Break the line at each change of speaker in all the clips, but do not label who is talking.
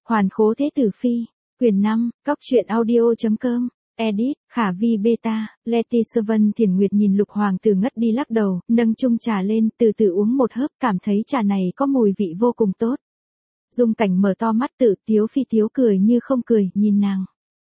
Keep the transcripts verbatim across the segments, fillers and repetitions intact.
Hoàn khố thế tử phi, quyển năm, cóc truyện audio.com, edit, Khả Vi beta, Leticia Vân Thiền Nguyệt nhìn Lục Hoàng tử ngất đi lắc đầu, nâng chung trà lên, từ từ uống một hớp, cảm thấy trà này có mùi vị vô cùng tốt. Dung Cảnh mở to mắt tự tiếu phi tiếu cười như không cười, nhìn nàng.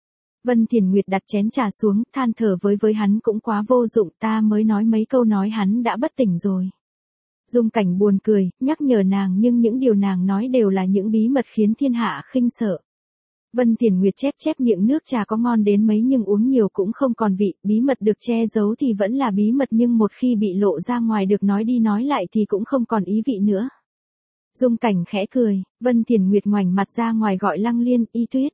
Vân Thiền Nguyệt đặt chén trà xuống, than thở với với hắn cũng quá vô dụng, ta mới nói mấy câu nói hắn đã bất tỉnh rồi. Dung Cảnh buồn cười, nhắc nhở nàng nhưng những điều nàng nói đều là những bí mật khiến thiên hạ khinh sợ. Vân Thiền Nguyệt chép chép miệng nước trà có ngon đến mấy nhưng uống nhiều cũng không còn vị, bí mật được che giấu thì vẫn là bí mật nhưng một khi bị lộ ra ngoài được nói đi nói lại thì cũng không còn ý vị nữa. Dung Cảnh khẽ cười, Vân Thiền Nguyệt ngoảnh mặt ra ngoài gọi Lăng Liên, Y Tuyết.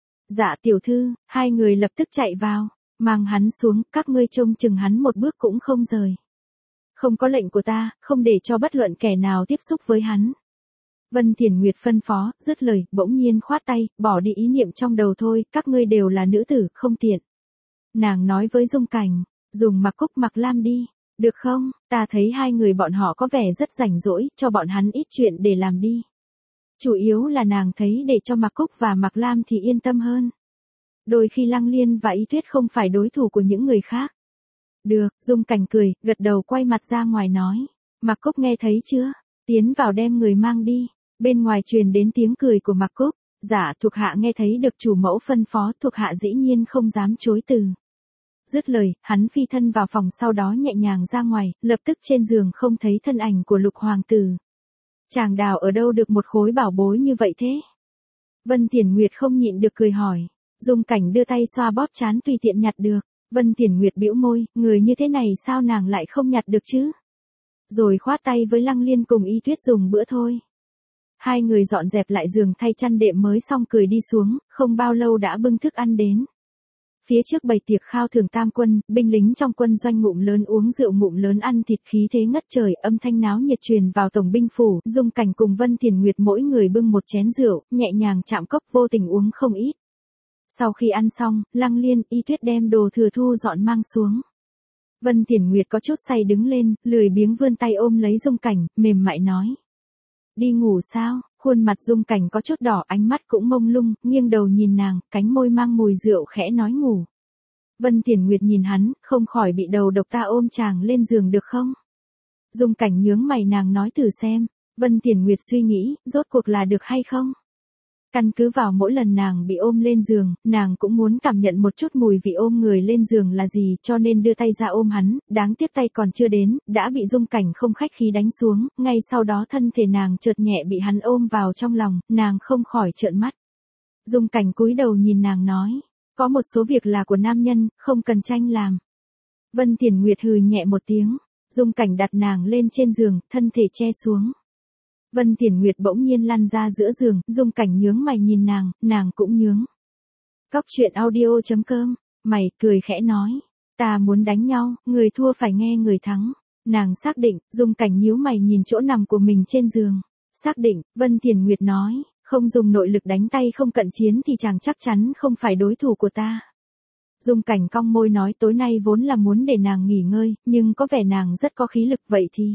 Dạ tiểu thư, hai người lập tức chạy vào, mang hắn xuống, các ngươi trông chừng hắn một bước cũng không rời. Không có lệnh của ta, không để cho bất luận kẻ nào tiếp xúc với hắn. Vân Thiền Nguyệt phân phó, dứt lời, bỗng nhiên khoát tay, bỏ đi ý niệm trong đầu thôi, các ngươi đều là nữ tử, không tiện. Nàng nói với Dung Cảnh, dùng Mặc Cúc Mặc Lam đi, được không, ta thấy hai người bọn họ có vẻ rất rảnh rỗi, cho bọn hắn ít chuyện để làm đi. Chủ yếu là nàng thấy để cho Mặc Cúc và Mặc Lam thì yên tâm hơn. Đôi khi Lăng Liên và Y Tuyết không phải đối thủ của những người khác. Được, Dung Cảnh cười, gật đầu quay mặt ra ngoài nói. Mặc Cúc nghe thấy chưa? Tiến vào đem người mang đi. Bên ngoài truyền đến tiếng cười của Mặc Cúc. Dạ, thuộc hạ nghe thấy được chủ mẫu phân phó, thuộc hạ dĩ nhiên không dám chối từ. Dứt lời, hắn phi thân vào phòng sau đó nhẹ nhàng ra ngoài, lập tức trên giường không thấy thân ảnh của Lục Hoàng tử. Chàng đào ở đâu được một khối bảo bối như vậy thế? Vân Thiền Nguyệt không nhịn được cười hỏi. Dung Cảnh đưa tay xoa bóp trán tùy tiện nhặt được. Vân Thiền Nguyệt bĩu môi, người như thế này sao nàng lại không nhặt được chứ? Rồi khoát tay với Lăng Liên cùng Y Tuyết dùng bữa thôi. Hai người dọn dẹp lại giường thay chăn đệm mới xong cười đi xuống, không bao lâu đã bưng thức ăn đến. Phía trước bày tiệc khao thưởng tam quân, binh lính trong quân doanh ngụm lớn uống rượu ngụm lớn ăn thịt khí thế ngất trời, âm thanh náo nhiệt truyền vào tổng binh phủ, Dung Cảnh cùng Vân Thiền Nguyệt mỗi người bưng một chén rượu, nhẹ nhàng chạm cốc vô tình uống không ít. Sau khi ăn xong, Lăng Liên, Y Tuyết đem đồ thừa thu dọn mang xuống. Vân Thiền Nguyệt có chút say đứng lên, lười biếng vươn tay ôm lấy Dung Cảnh, mềm mại nói. Đi ngủ sao? Khuôn mặt Dung Cảnh có chút đỏ, ánh mắt cũng mông lung, nghiêng đầu nhìn nàng, cánh môi mang mùi rượu khẽ nói ngủ. Vân Thiền Nguyệt nhìn hắn, không khỏi bị đầu độc, ta ôm chàng lên giường được không? Dung Cảnh nhướng mày, nàng nói thử xem. Vân Thiền Nguyệt suy nghĩ, rốt cuộc là được hay không? Căn cứ vào mỗi lần nàng bị ôm lên giường, nàng cũng muốn cảm nhận một chút mùi vị ôm người lên giường là gì, cho nên đưa tay ra ôm hắn, đáng tiếc tay còn chưa đến, đã bị Dung Cảnh không khách khí đánh xuống, ngay sau đó thân thể nàng chợt nhẹ bị hắn ôm vào trong lòng, nàng không khỏi trợn mắt. Dung Cảnh cúi đầu nhìn nàng nói, có một số việc là của nam nhân, không cần tranh làm. Vân Thiền Nguyệt hừ nhẹ một tiếng, Dung Cảnh đặt nàng lên trên giường, thân thể che xuống. Vân Thiền Nguyệt bỗng nhiên lăn ra giữa giường, Dung Cảnh nhướng mày nhìn nàng, nàng cũng nhướng. Cóc truyện audio.com, mày cười khẽ nói, ta muốn đánh nhau, người thua phải nghe người thắng. Nàng xác định, Dung Cảnh nhíu mày nhìn chỗ nằm của mình trên giường. Xác định, Vân Thiền Nguyệt nói, không dùng nội lực đánh tay không cận chiến thì chàng chắc chắn không phải đối thủ của ta. Dung Cảnh cong môi nói tối nay vốn là muốn để nàng nghỉ ngơi, nhưng có vẻ nàng rất có khí lực vậy thì.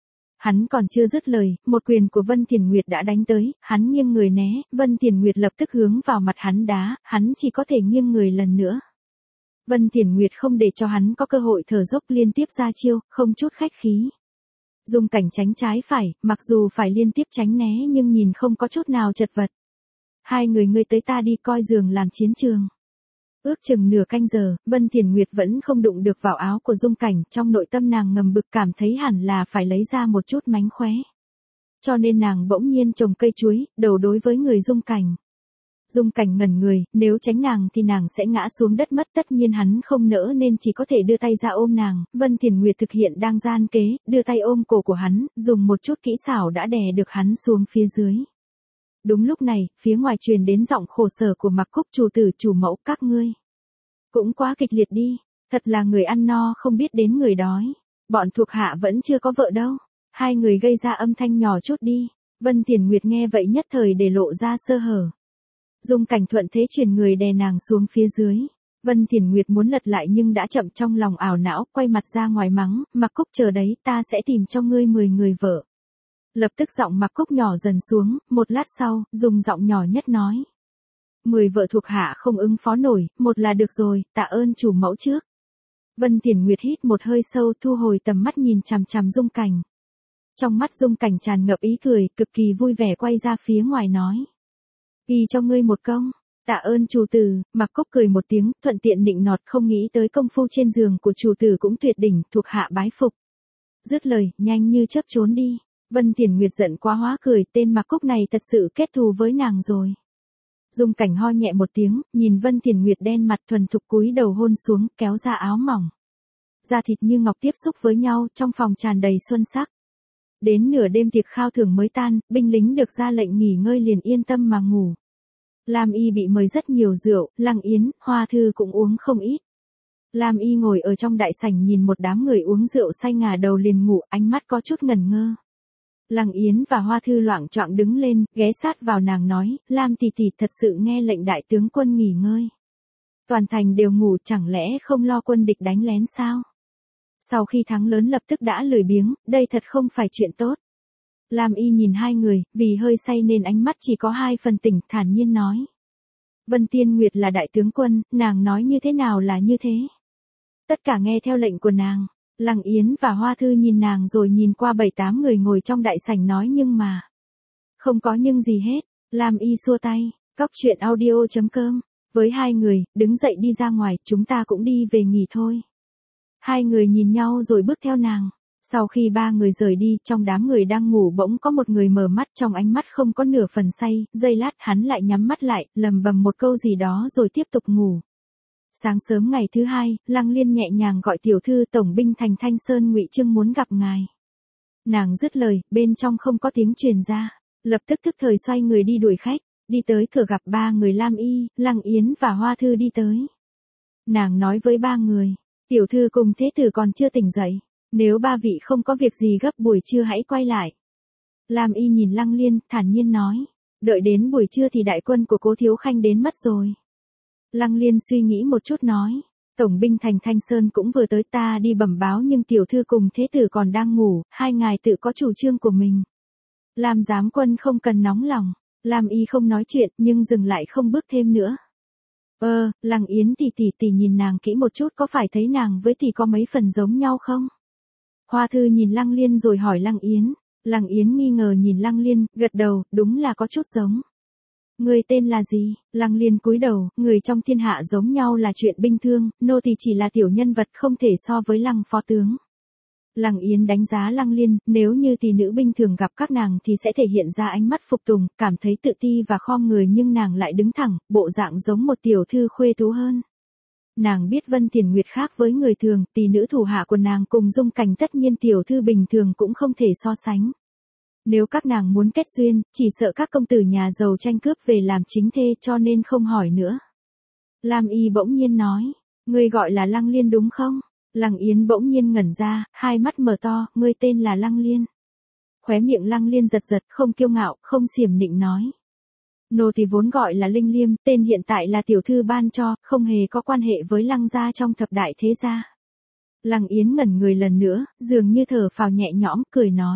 Hắn còn chưa dứt lời, một quyền của Vân Thiền Nguyệt đã đánh tới, hắn nghiêng người né, Vân Thiền Nguyệt lập tức hướng vào mặt hắn đá, hắn chỉ có thể nghiêng người lần nữa. Vân Thiền Nguyệt không để cho hắn có cơ hội thở dốc liên tiếp ra chiêu, không chút khách khí. Dung Cảnh tránh trái phải, mặc dù phải liên tiếp tránh né nhưng nhìn không có chút nào chật vật. Hai người ngươi tới ta đi, coi giường làm chiến trường. Ước chừng nửa canh giờ, Vân Thiền Nguyệt vẫn không đụng được vào áo của Dung Cảnh, trong nội tâm nàng ngầm bực cảm thấy hẳn là phải lấy ra một chút mánh khóe. Cho nên nàng bỗng nhiên trồng cây chuối, đầu đối với người Dung Cảnh. Dung Cảnh ngẩn người, nếu tránh nàng thì nàng sẽ ngã xuống đất mất, tất nhiên hắn không nỡ nên chỉ có thể đưa tay ra ôm nàng. Vân Thiền Nguyệt thực hiện đang gian kế, đưa tay ôm cổ của hắn, dùng một chút kỹ xảo đã đè được hắn xuống phía dưới. Đúng lúc này, phía ngoài truyền đến giọng khổ sở của Mặc Cúc, chủ tử chủ mẫu, các ngươi cũng quá kịch liệt đi, thật là người ăn no không biết đến người đói, bọn thuộc hạ vẫn chưa có vợ đâu, hai người gây ra âm thanh nhỏ chút đi. Vân Thiền Nguyệt nghe vậy nhất thời để lộ ra sơ hở. Dung Cảnh thuận thế truyền người đè nàng xuống phía dưới. Vân Thiền Nguyệt muốn lật lại nhưng đã chậm, trong lòng ảo não, quay mặt ra ngoài mắng, Mặc Cúc chờ đấy, ta sẽ tìm cho ngươi mười người vợ. Lập tức giọng Mặc Cúc nhỏ dần xuống, một lát sau, dùng giọng nhỏ nhất nói. Mười vợ thuộc hạ không ứng phó nổi, một là được rồi, tạ ơn chủ mẫu trước. Vân Tiền Nguyệt hít một hơi sâu, thu hồi tầm mắt nhìn chằm chằm Dung Cảnh. Trong mắt Dung Cảnh tràn ngập ý cười, cực kỳ vui vẻ quay ra phía ngoài nói. Ghi cho ngươi một công, tạ ơn chủ tử. Mặc Cúc cười một tiếng, thuận tiện nịnh nọt, không nghĩ tới công phu trên giường của chủ tử cũng tuyệt đỉnh, thuộc hạ bái phục. Dứt lời, nhanh như chớp trốn đi. Vân Tiền Nguyệt giận quá hóa cười, tên Mặc Cúc này thật sự kết thù với nàng rồi. Dung Cảnh ho nhẹ một tiếng, nhìn Vân Tiền Nguyệt đen mặt thuần thục cúi đầu hôn xuống, kéo ra áo mỏng. Da thịt như ngọc tiếp xúc với nhau, trong phòng tràn đầy xuân sắc. Đến nửa đêm tiệc khao thưởng mới tan, binh lính được ra lệnh nghỉ ngơi liền yên tâm mà ngủ. Lam Y bị mời rất nhiều rượu, Lăng Yến, Hoa Thư cũng uống không ít. Lam Y ngồi ở trong đại sảnh nhìn một đám người uống rượu say ngả đầu liền ngủ, ánh mắt có chút ngẩn ngơ. Lăng Yến và Hoa Thư loạng choạng đứng lên, ghé sát vào nàng nói, Lam tỷ tỷ thật sự nghe lệnh đại tướng quân nghỉ ngơi. Toàn thành đều ngủ, chẳng lẽ không lo quân địch đánh lén sao? Sau khi thắng lớn lập tức đã lười biếng, đây thật không phải chuyện tốt. Lam Y nhìn hai người, vì hơi say nên ánh mắt chỉ có hai phần tỉnh, thản nhiên nói. Vân Tiên Nguyệt là đại tướng quân, nàng nói như thế nào là như thế. Tất cả nghe theo lệnh của nàng. Lăng Yến và Hoa Thư nhìn nàng rồi nhìn qua bảy tám người ngồi trong đại sảnh nói nhưng mà. Không có nhưng gì hết. Lam Y xua tay, cóc truyện audio chấm com. Với hai người, đứng dậy đi ra ngoài, chúng ta cũng đi về nghỉ thôi. Hai người nhìn nhau rồi bước theo nàng. Sau khi ba người rời đi, trong đám người đang ngủ bỗng có một người mở mắt, trong ánh mắt không có nửa phần say, giây lát hắn lại nhắm mắt lại, lầm bầm một câu gì đó rồi tiếp tục ngủ. Sáng sớm ngày thứ hai, Lăng Liên nhẹ nhàng gọi tiểu thư tổng binh thành Thanh Sơn Ngụy Trưng muốn gặp ngài. Nàng dứt lời, bên trong không có tiếng truyền ra, lập tức thức thời xoay người đi đuổi khách, đi tới cửa gặp ba người Lam Y, Lăng Yến và Hoa Thư đi tới. Nàng nói với ba người, tiểu thư cùng thế tử còn chưa tỉnh dậy, nếu ba vị không có việc gì gấp buổi trưa hãy quay lại. Lam Y nhìn Lăng Liên, thản nhiên nói, đợi đến buổi trưa thì đại quân của Cố Thiếu Khanh đến mất rồi. Lăng Liên suy nghĩ một chút nói, tổng binh thành Thanh Sơn cũng vừa tới, ta đi bẩm báo nhưng tiểu thư cùng thế tử còn đang ngủ, hai ngài tự có chủ trương của mình. Lam giám quân không cần nóng lòng. Lam Y không nói chuyện nhưng dừng lại không bước thêm nữa. Ơ, ờ, Lăng Yến tỷ tỷ tỷ nhìn nàng kỹ một chút, có phải thấy nàng với tỷ có mấy phần giống nhau không? Hoa Thư nhìn Lăng Liên rồi hỏi Lăng Yến. Lăng Yến nghi ngờ nhìn Lăng Liên, gật đầu, đúng là có chút giống. Người tên là gì? Lăng Liên cúi đầu, người trong thiên hạ giống nhau là chuyện bình thường, nô tỳ chỉ là tiểu nhân vật không thể so với Lăng phó tướng. Lăng Yến đánh giá Lăng Liên, nếu như tỷ nữ bình thường gặp các nàng thì sẽ thể hiện ra ánh mắt phục tùng, cảm thấy tự ti và khom người, nhưng nàng lại đứng thẳng, bộ dạng giống một tiểu thư khuê tú hơn. Nàng biết Vân Tiền Nguyệt khác với người thường, tỷ nữ thủ hạ của nàng cùng Dung Cảnh tất nhiên tiểu thư bình thường cũng không thể so sánh. Nếu các nàng muốn kết duyên, chỉ sợ các công tử nhà giàu tranh cướp về làm chính thê, cho nên không hỏi nữa. Lam Y bỗng nhiên nói, ngươi gọi là Lăng Liên đúng không? Lăng Yến bỗng nhiên ngẩn ra, hai mắt mở to, ngươi tên là Lăng Liên. Khóe miệng Lăng Liên giật giật, không kiêu ngạo, không xiểm nịnh nói. Nô thì vốn gọi là Linh Liêm, tên hiện tại là tiểu thư ban cho, không hề có quan hệ với Lăng gia trong thập đại thế gia. Lăng Yến ngẩn người lần nữa, dường như thở phào nhẹ nhõm, cười nói.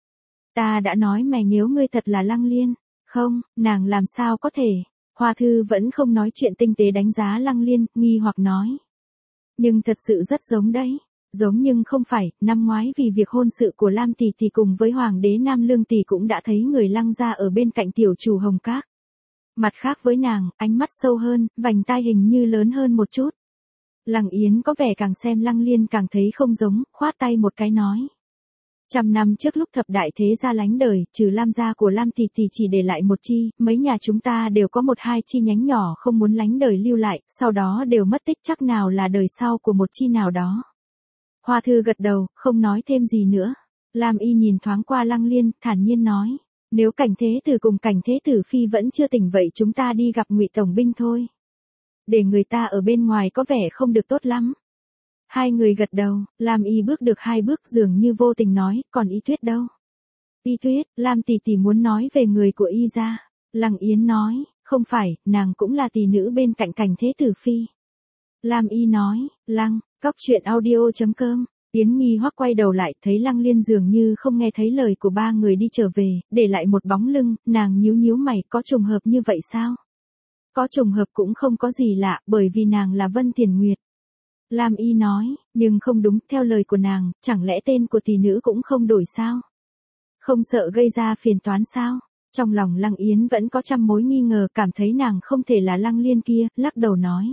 Ta đã nói mày nếu ngươi thật là Lăng Liên. Không, nàng làm sao có thể. Hoa Thư vẫn không nói chuyện tinh tế đánh giá Lăng Liên, nghi hoặc nói. Nhưng thật sự rất giống đấy. Giống nhưng không phải, năm ngoái vì việc hôn sự của Lam tỷ tỷ cùng với Hoàng đế Nam Lương tỷ cũng đã thấy người Lăng gia ở bên cạnh tiểu chủ Hồng Các. Mặt khác với nàng, ánh mắt sâu hơn, vành tai hình như lớn hơn một chút. Lăng Yến có vẻ càng xem Lăng Liên càng thấy không giống, khoát tay một cái nói. Trăm năm trước lúc thập đại thế gia lánh đời, trừ Lam gia của Lam tỷ tỷ chỉ để lại một chi, mấy nhà chúng ta đều có một hai chi nhánh nhỏ không muốn lánh đời lưu lại, sau đó đều mất tích, chắc nào là đời sau của một chi nào đó. Hoa Thư gật đầu, không nói thêm gì nữa. Lam Y nhìn thoáng qua Lăng Liên, thản nhiên nói, nếu Cảnh thế tử cùng Cảnh thế tử phi vẫn chưa tỉnh vậy chúng ta đi gặp Ngụy tổng binh thôi. Để người ta ở bên ngoài có vẻ không được tốt lắm. Hai người gật đầu, Lam Y bước được hai bước dường như vô tình nói, còn Y Tuyết đâu? Y Tuyết, Lam tỷ tỷ muốn nói về người của Y gia. Lăng Yến nói, không phải, nàng cũng là tỷ nữ bên cạnh Cảnh thế tử phi. Lam Y nói, Lăng, cóc truyện audio chấm com. Yến Nghi Hoắc quay đầu lại, thấy Lăng Liên dường như không nghe thấy lời của ba người đi trở về, để lại một bóng lưng, nàng nhíu nhíu mày, có trùng hợp như vậy sao? Có trùng hợp cũng không có gì lạ, bởi vì nàng là Vân Tiền Nguyệt. Lam Y nói, nhưng không đúng, theo lời của nàng, chẳng lẽ tên của tỷ nữ cũng không đổi sao? Không sợ gây ra phiền toán sao? Trong lòng Lăng Yến vẫn có trăm mối nghi ngờ, cảm thấy nàng không thể là Lăng Liên kia, lắc đầu nói.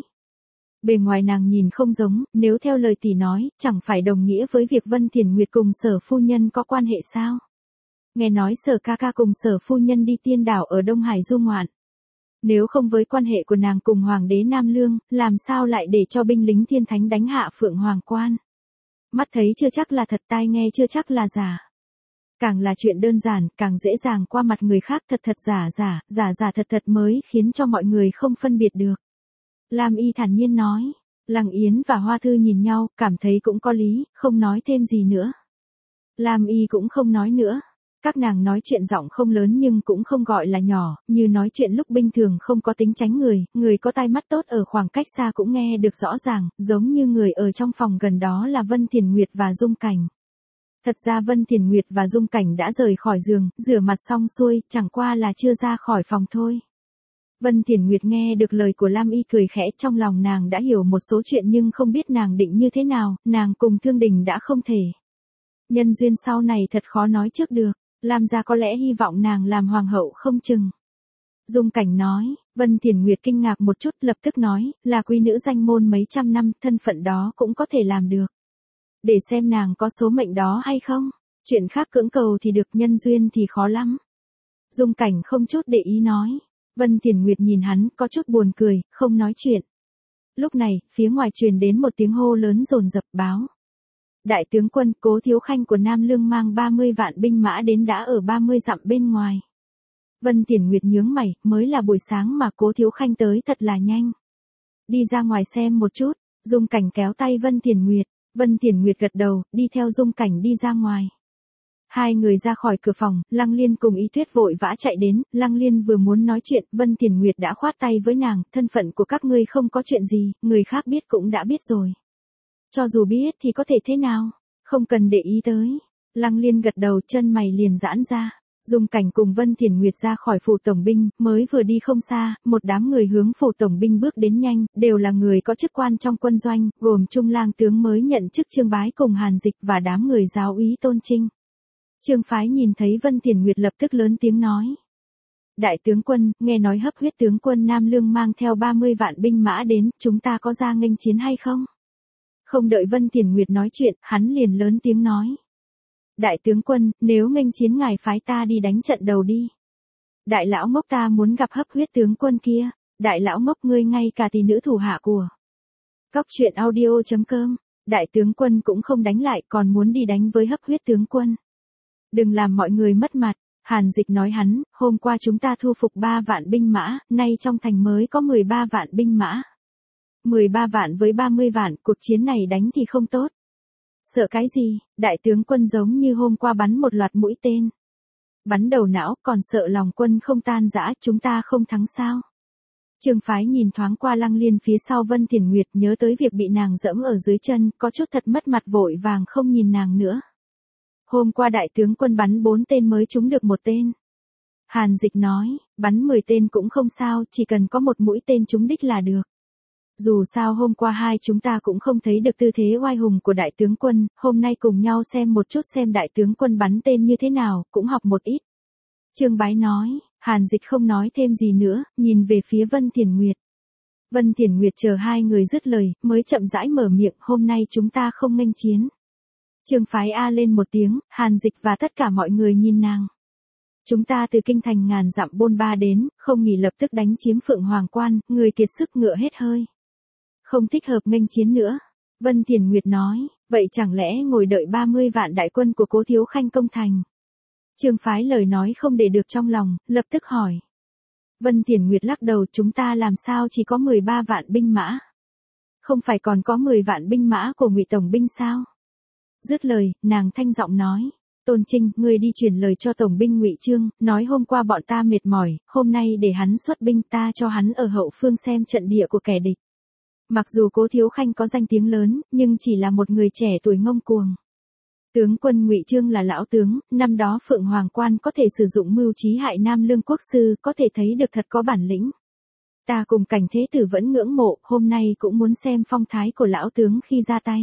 Bề ngoài nàng nhìn không giống, nếu theo lời tỷ nói, chẳng phải đồng nghĩa với việc Vân Tiền Nguyệt cùng Sở phu nhân có quan hệ sao? Nghe nói Sở ca ca cùng Sở phu nhân đi tiên đảo ở Đông Hải du ngoạn. Nếu không với quan hệ của nàng cùng Hoàng đế Nam Lương, làm sao lại để cho binh lính thiên thánh đánh hạ Phượng Hoàng Quan? Mắt thấy chưa chắc là thật, tai nghe chưa chắc là giả. Càng là chuyện đơn giản, càng dễ dàng qua mặt người khác, thật thật giả giả, giả giả thật thật mới khiến cho mọi người không phân biệt được. Lam Y thản nhiên nói. Lăng Yến và Hoa Thư nhìn nhau, cảm thấy cũng có lý, không nói thêm gì nữa. Lam Y cũng không nói nữa. Các nàng nói chuyện giọng không lớn nhưng cũng không gọi là nhỏ, như nói chuyện lúc bình thường không có tính tránh người, người có tai mắt tốt ở khoảng cách xa cũng nghe được rõ ràng, giống như người ở trong phòng gần đó là Vân Tiền Nguyệt và Dung Cảnh. Thật ra Vân Tiền Nguyệt và Dung Cảnh đã rời khỏi giường, rửa mặt xong xuôi, chẳng qua là chưa ra khỏi phòng thôi. Vân Tiền Nguyệt nghe được lời của Lam Y cười khẽ, trong lòng nàng đã hiểu một số chuyện nhưng không biết nàng định như thế nào, nàng cùng Thương Đình đã không thể. Nhân duyên sau này thật khó nói trước được, Lam gia có lẽ hy vọng nàng làm hoàng hậu không chừng. Dung Cảnh nói, Vân Tiền Nguyệt kinh ngạc một chút lập tức nói, là quý nữ danh môn mấy trăm năm, thân phận đó cũng có thể làm được. Để xem nàng có số mệnh đó hay không, chuyện khác cưỡng cầu thì được, nhân duyên thì khó lắm. Dung Cảnh không chút để ý nói. Vân Tiền Nguyệt nhìn hắn, có chút buồn cười, không nói chuyện. Lúc này, phía ngoài truyền đến một tiếng hô lớn dồn dập báo. Đại tướng quân, Cố Thiếu Khanh của Nam Lương mang ba mươi vạn binh mã đến đã ở ba mươi dặm bên ngoài. Vân Tiền Nguyệt nhướng mày, mới là buổi sáng mà Cố Thiếu Khanh tới thật là nhanh. Đi ra ngoài xem một chút, Dung Cảnh kéo tay Vân Tiền Nguyệt. Vân Tiền Nguyệt gật đầu, đi theo Dung Cảnh đi ra ngoài. Hai người ra khỏi cửa phòng, Lăng Liên cùng Y Tuyết vội vã chạy đến, Lăng Liên vừa muốn nói chuyện, Vân Tiền Nguyệt đã khoát tay với nàng, thân phận của các ngươi không có chuyện gì, người khác biết cũng đã biết rồi. Cho dù biết thì có thể thế nào, không cần để ý tới. Lăng Liên gật đầu, chân mày liền giãn ra. Dung Cảnh cùng Vân Tiền Nguyệt ra khỏi phủ tổng binh, mới vừa đi không xa, một đám người hướng phủ tổng binh bước đến nhanh, đều là người có chức quan trong quân doanh, gồm Trung lang tướng mới nhận chức Trương Bái cùng Hàn Dịch và đám người giáo úy Tôn Trinh. Trương Phái nhìn thấy Vân Tiền Nguyệt lập tức lớn tiếng nói. Đại tướng quân, nghe nói Hấp Huyết tướng quân Nam Lương mang theo ba mươi vạn binh mã đến, chúng ta có ra nghênh chiến hay không? Không đợi Vân Tiền Nguyệt nói chuyện, hắn liền lớn tiếng nói. Đại tướng quân, nếu nghênh chiến ngài phái ta đi đánh trận đầu đi. Đại lão ngốc ta muốn gặp Hấp Huyết tướng quân kia, đại lão ngốc ngươi ngay cả tỷ nữ thủ hạ của. Cóc truyện audio chấm com, đại tướng quân cũng không đánh lại còn muốn đi đánh với Hấp Huyết tướng quân. Đừng làm mọi người mất mặt, Hàn Dịch nói hắn, hôm qua chúng ta thu phục ba vạn binh mã, nay trong thành mới có mười ba vạn binh mã. mười ba vạn với ba mươi vạn, cuộc chiến này đánh thì không tốt. Sợ cái gì, đại tướng quân giống như hôm qua bắn một loạt mũi tên. Bắn đầu não, còn sợ lòng quân không tan rã, chúng ta không thắng sao. Trương Phái nhìn thoáng qua Lăng Liên phía sau Vân Tiền Nguyệt, nhớ tới việc bị nàng dẫm ở dưới chân, có chút thật mất mặt, vội vàng không nhìn nàng nữa. Hôm qua đại tướng quân bắn bốn tên mới trúng được một tên. Hàn Dịch nói, bắn mười tên cũng không sao, chỉ cần có một mũi tên trúng đích là được. Dù sao hôm qua hai chúng ta cũng không thấy được tư thế oai hùng của đại tướng quân, hôm nay cùng nhau xem một chút xem đại tướng quân bắn tên như thế nào, cũng học một ít. Trương Bái nói, Hàn Dịch không nói thêm gì nữa, nhìn về phía Vân Tiền Nguyệt. Vân Tiền Nguyệt chờ hai người dứt lời, mới chậm rãi mở miệng, hôm nay chúng ta không nghênh chiến. Trương Phái a lên một tiếng, Hàn Dịch và tất cả mọi người nhìn nàng. Chúng ta từ kinh thành ngàn dặm bôn ba đến, không nghỉ lập tức đánh chiếm Phượng Hoàng Quan, người kiệt sức ngựa hết hơi. Không thích hợp nghênh chiến nữa. Vân Tiền Nguyệt nói, vậy chẳng lẽ ngồi đợi ba mươi vạn đại quân của Cố Thiếu Khanh công thành? Trương Phái lời nói không để được trong lòng, lập tức hỏi. Vân Tiền Nguyệt lắc đầu, chúng ta làm sao chỉ có mười ba vạn binh mã? Không phải còn có mười vạn binh mã của Ngụy tổng binh sao? Dứt lời, nàng thanh giọng nói. Tôn Trinh, ngươi đi truyền lời cho tổng binh Ngụy Trương, nói hôm qua bọn ta mệt mỏi, hôm nay để hắn xuất binh, ta cho hắn ở hậu phương xem trận địa của kẻ địch. Mặc dù Cố Thiếu Khanh có danh tiếng lớn, nhưng chỉ là một người trẻ tuổi ngông cuồng. Tướng quân Ngụy Chương là lão tướng, năm đó Phượng Hoàng Quan có thể sử dụng mưu trí hại Nam Lương quốc sư, có thể thấy được thật có bản lĩnh. Ta cùng Cảnh Thế Tử vẫn ngưỡng mộ, hôm nay cũng muốn xem phong thái của lão tướng khi ra tay.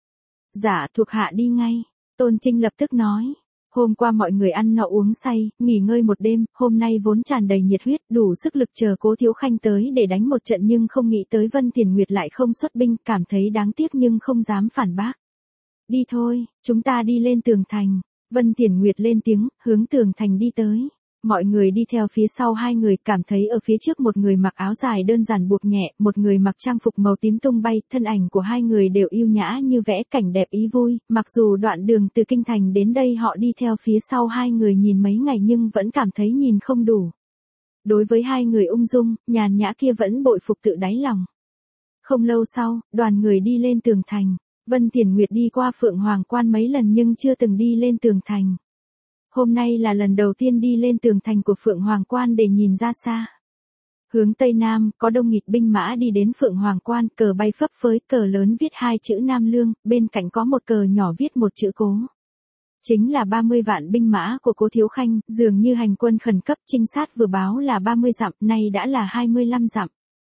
Dạ, thuộc hạ đi ngay, Tôn Trinh lập tức nói. Hôm qua mọi người ăn no uống say, nghỉ ngơi một đêm, hôm nay vốn tràn đầy nhiệt huyết, đủ sức lực chờ Cố Thiếu Khanh tới để đánh một trận nhưng không nghĩ tới Vân Tiền Nguyệt lại không xuất binh, cảm thấy đáng tiếc nhưng không dám phản bác. Đi thôi, chúng ta đi lên tường thành. Vân Tiền Nguyệt lên tiếng, hướng tường thành đi tới. Mọi người đi theo phía sau hai người, cảm thấy ở phía trước một người mặc áo dài đơn giản buộc nhẹ, một người mặc trang phục màu tím tung bay, thân ảnh của hai người đều yêu nhã như vẽ cảnh đẹp ý vui, mặc dù đoạn đường từ kinh thành đến đây họ đi theo phía sau hai người nhìn mấy ngày nhưng vẫn cảm thấy nhìn không đủ. Đối với hai người ung dung, nhàn nhã kia vẫn bội phục tự đáy lòng. Không lâu sau, đoàn người đi lên tường thành. Vân Tiền Nguyệt đi qua Phượng Hoàng Quan mấy lần nhưng chưa từng đi lên tường thành. Hôm nay là lần đầu tiên đi lên tường thành của Phượng Hoàng Quan để nhìn ra xa. Hướng Tây Nam, có đông nghịt binh mã đi đến Phượng Hoàng Quan, cờ bay phấp phới, cờ lớn viết hai chữ Nam Lương, bên cạnh có một cờ nhỏ viết một chữ Cố. Chính là ba mươi vạn binh mã của Cố Thiếu Khanh, dường như hành quân khẩn cấp, trinh sát vừa báo là ba mươi dặm, nay đã là hai mươi lăm dặm.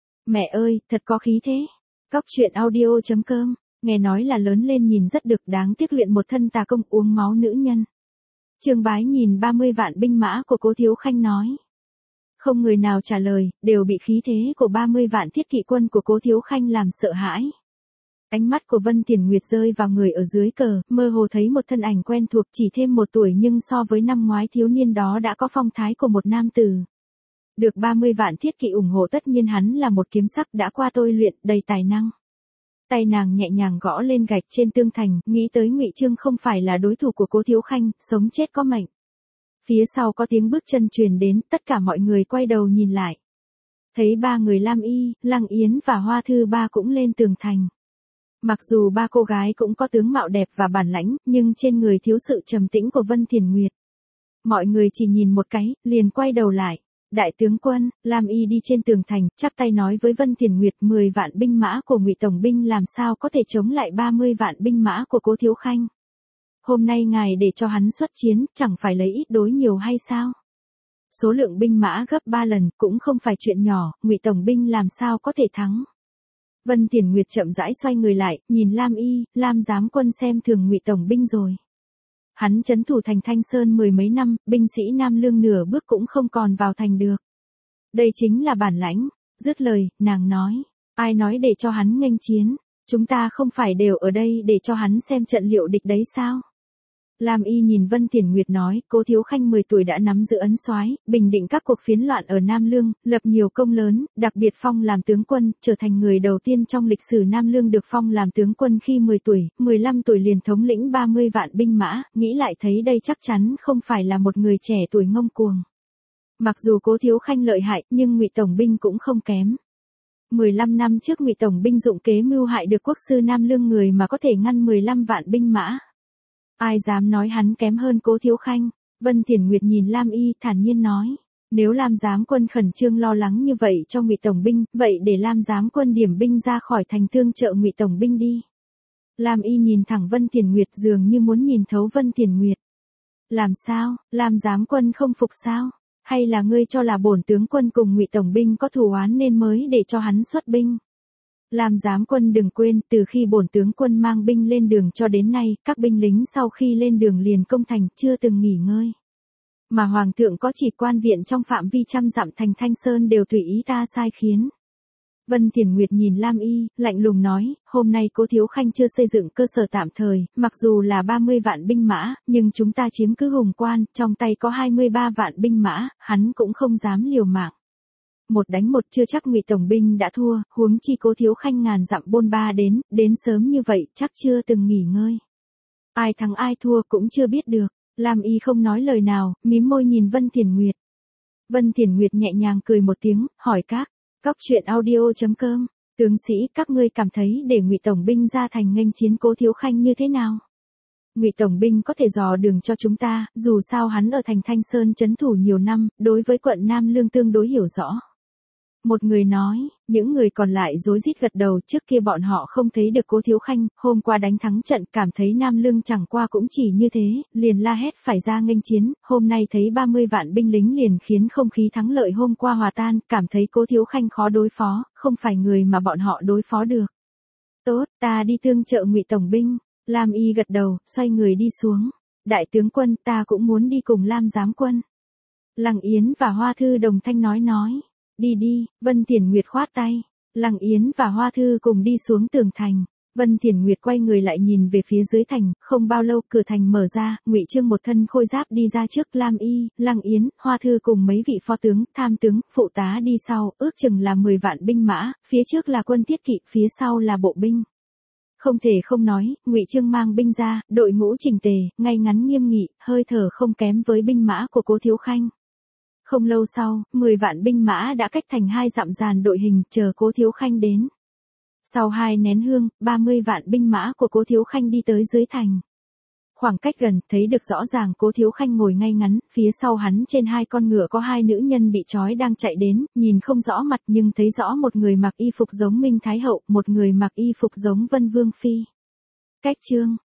Mẹ ơi, thật có khí thế. Cóc truyện audio chấm com, nghe nói là lớn lên nhìn rất được, đáng tiếc luyện một thân tà công uống máu nữ nhân. Trương Bái nhìn ba mươi vạn binh mã của Cố Thiếu Khanh nói. Không người nào trả lời, đều bị khí thế của ba mươi vạn thiết kỵ quân của Cố Thiếu Khanh làm sợ hãi. Ánh mắt của Vân Tiền Nguyệt rơi vào người ở dưới cờ, mơ hồ thấy một thân ảnh quen thuộc, chỉ thêm một tuổi nhưng so với năm ngoái thiếu niên đó đã có phong thái của một nam tử. Được ba mươi vạn thiết kỵ ủng hộ tất nhiên hắn là một kiếm sắc đã qua tôi luyện, đầy tài năng. Tay nàng nhẹ nhàng gõ lên gạch trên tường thành, nghĩ tới Ngụy Chương không phải là đối thủ của Cố Thiếu Khanh, sống chết có mệnh. Phía sau có tiếng bước chân truyền đến, tất cả mọi người quay đầu nhìn lại. Thấy ba người Lam Y, Lăng Yến và Hoa Thư Ba cũng lên tường thành. Mặc dù ba cô gái cũng có tướng mạo đẹp và bản lãnh, nhưng trên người thiếu sự trầm tĩnh của Vân Tiền Nguyệt. Mọi người chỉ nhìn một cái, liền quay đầu lại. Đại tướng quân, Lam Y đi trên tường thành, chắp tay nói với Vân Tiền Nguyệt, mười vạn binh mã của Ngụy tổng binh làm sao có thể chống lại ba mươi vạn binh mã của Cố Thiếu Khanh. Hôm nay ngài để cho hắn xuất chiến, chẳng phải lấy ít đối nhiều hay sao? Số lượng binh mã gấp ba lần, cũng không phải chuyện nhỏ, Ngụy tổng binh làm sao có thể thắng. Vân Tiền Nguyệt chậm rãi xoay người lại, nhìn Lam Y, Lam giám quân xem thường Ngụy tổng binh rồi. Hắn trấn thủ thành Thanh Sơn mười mấy năm, binh sĩ Nam Lương nửa bước cũng không còn vào thành được. Đây chính là bản lãnh. Dứt lời, nàng nói, ai nói để cho hắn nghênh chiến, chúng ta không phải đều ở đây để cho hắn xem trận liệu địch đấy sao? Lam Y nhìn Vân Tiền Nguyệt nói, Cố Thiếu Khanh mười tuổi đã nắm giữ ấn soái, bình định các cuộc phiến loạn ở Nam Lương, lập nhiều công lớn, đặc biệt phong làm tướng quân, trở thành người đầu tiên trong lịch sử Nam Lương được phong làm tướng quân khi mười tuổi, mười lăm tuổi liền thống lĩnh ba mươi vạn binh mã, nghĩ lại thấy đây chắc chắn không phải là một người trẻ tuổi ngông cuồng. Mặc dù Cố Thiếu Khanh lợi hại, nhưng Ngụy tổng binh cũng không kém. mười lăm năm trước Ngụy tổng binh dụng kế mưu hại được quốc sư Nam Lương người mà có thể ngăn mười lăm vạn binh mã. Ai dám nói hắn kém hơn Cố Thiếu Khanh? Vân Tiền Nguyệt nhìn Lam Y thản nhiên nói. Nếu Lam giám quân khẩn trương lo lắng như vậy cho Ngụy tổng binh, vậy để Lam giám quân điểm binh ra khỏi thành tương trợ Ngụy tổng binh đi. Lam Y nhìn thẳng Vân Tiền Nguyệt dường như muốn nhìn thấu Vân Tiền Nguyệt. Làm sao, Lam giám quân không phục sao? Hay là ngươi cho là bổn tướng quân cùng Ngụy tổng binh có thù oán nên mới để cho hắn xuất binh? Lam giám quân đừng quên, từ khi bổn tướng quân mang binh lên đường cho đến nay, các binh lính sau khi lên đường liền công thành, chưa từng nghỉ ngơi. Mà hoàng thượng có chỉ quan viện trong phạm vi trăm dặm thành Thanh Sơn đều tùy ý ta sai khiến. Vân Tiền Nguyệt nhìn Lam Y, lạnh lùng nói, hôm nay Cố Thiếu Khanh chưa xây dựng cơ sở tạm thời, mặc dù là ba mươi vạn binh mã, nhưng chúng ta chiếm cứ Hùng Quan, trong tay có hai mươi ba vạn binh mã, hắn cũng không dám liều mạng. Một đánh một chưa chắc Ngụy tổng binh đã thua, huống chi Cố Thiếu Khanh ngàn dặm bôn ba đến, đến sớm như vậy chắc chưa từng nghỉ ngơi. Ai thắng ai thua cũng chưa biết được. Lam Y không nói lời nào, mím môi nhìn Vân Tiền Nguyệt. Vân Tiền Nguyệt nhẹ nhàng cười một tiếng, hỏi các, cóc truyện audio chấm com, tướng sĩ các ngươi cảm thấy để Ngụy tổng binh ra thành nghênh chiến Cố Thiếu Khanh như thế nào? Ngụy tổng binh có thể dò đường cho chúng ta, dù sao hắn ở thành Thanh Sơn trấn thủ nhiều năm, đối với quận Nam Lương tương đối hiểu rõ. Một người nói, những người còn lại rối rít gật đầu, trước kia bọn họ không thấy được Cố Thiếu Khanh, hôm qua đánh thắng trận cảm thấy Nam Lương chẳng qua cũng chỉ như thế, liền la hét phải ra nghênh chiến, hôm nay thấy ba mươi vạn binh lính liền khiến không khí thắng lợi hôm qua hòa tan, cảm thấy Cố Thiếu Khanh khó đối phó, không phải người mà bọn họ đối phó được. Tốt, ta đi tương trợ Ngụy tổng binh. Lam Y gật đầu, xoay người đi xuống. Đại tướng quân, ta cũng muốn đi cùng Lam giám quân. Lăng Yến và Hoa Thư đồng thanh nói nói. Đi đi, Vân Thiển Nguyệt khoát tay. Lăng Yến và Hoa Thư cùng đi xuống tường thành. Vân Thiển Nguyệt quay người lại nhìn về phía dưới thành, không bao lâu cửa thành mở ra, Ngụy Chương một thân khôi giáp đi ra trước, Lam Y, Lăng Yến, Hoa Thư cùng mấy vị phó tướng, tham tướng, phụ tá đi sau, ước chừng là mười vạn binh mã, phía trước là quân thiết kỵ, phía sau là bộ binh. Không thể không nói, Ngụy Chương mang binh ra, đội ngũ chỉnh tề, ngay ngắn nghiêm nghị, hơi thở không kém với binh mã của Cố Thiếu Khanh. Không lâu sau, mười vạn binh mã đã cách thành hai dặm dàn đội hình, chờ Cố Thiếu Khanh đến. Sau hai nén hương, ba mươi vạn binh mã của Cố Thiếu Khanh đi tới dưới thành. Khoảng cách gần, thấy được rõ ràng Cố Thiếu Khanh ngồi ngay ngắn, phía sau hắn trên hai con ngựa có hai nữ nhân bị trói đang chạy đến, nhìn không rõ mặt nhưng thấy rõ một người mặc y phục giống Minh Thái Hậu, một người mặc y phục giống Vân Vương Phi. Cách chương